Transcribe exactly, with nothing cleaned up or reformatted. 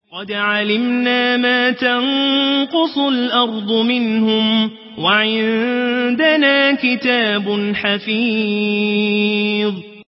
قد علمنا ما تنقص الأرض منهم وعندنا كتاب حفيظ